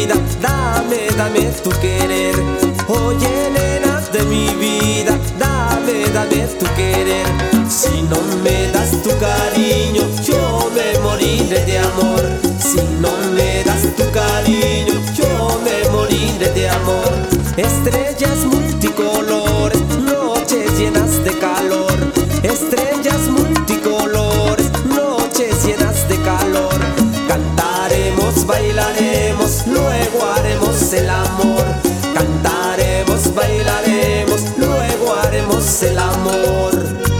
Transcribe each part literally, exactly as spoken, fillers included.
vida, dame, dame tu querer. Oye, nena de mi vida, dame, dame tu querer. Si no me das tu cariño, yo me moriré de amor. Si no me das tu cariño, yo me moriré de amor. Estrellas multicolores, noches llenas de calor. Estrellas multicolores, noches llenas de calor. Cantaremos, bailaremos, luego haremos el amor. Cantaremos, bailaremos, luego haremos el amor.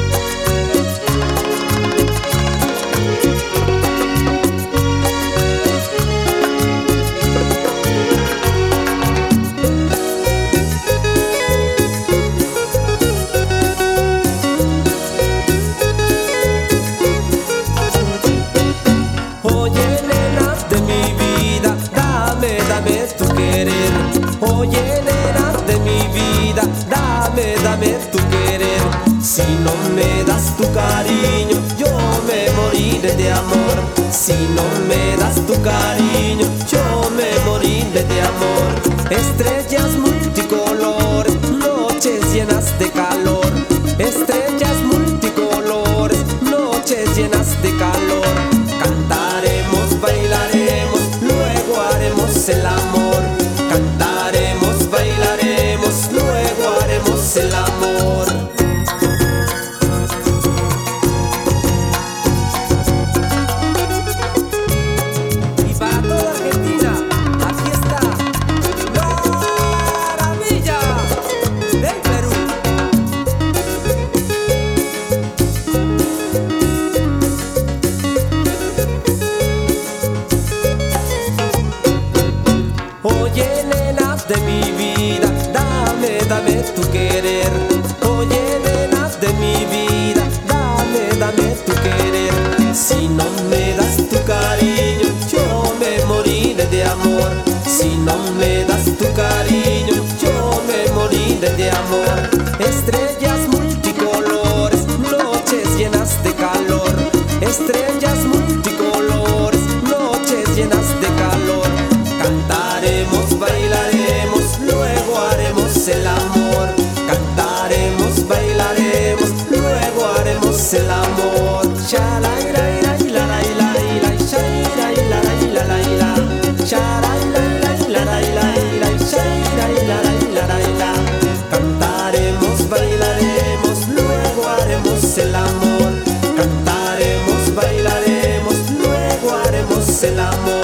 Dame tu querer. Oye, nena de mi vida, dame, dame tu querer. Si no me das tu cariño, yo me moriré de amor. Si no me das tu cariño, yo me moriré de amor. Estrellas multicolores, noches llenas de calor. Estrellas multicolores, noches llenas de calor. Cantaremos, bailaremos, luego haremos el amor. Cantaremos, bailaremos, luego haremos el amor. Y para toda Argentina, aquí está Maravilla del Perú. Oye, nena de mi vida, dame, dame tu querer. Oye, nena de mi vida, dame, dame tu querer. Si no me das tu cariño, yo me moriré de amor. Si no me das tu cariño, yo me moriré de amor. Estrellas multicolores, noches llenas de calor. Estrellas multicolores, noches llenas de calor. Cantaremos, bailaremos, luego haremos el amor. Cantaremos, bailaremos, luego haremos el amor. Cantaremos, bailaremos, luego haremos el amor. Cantaremos, bailaremos, luego haremos el amor.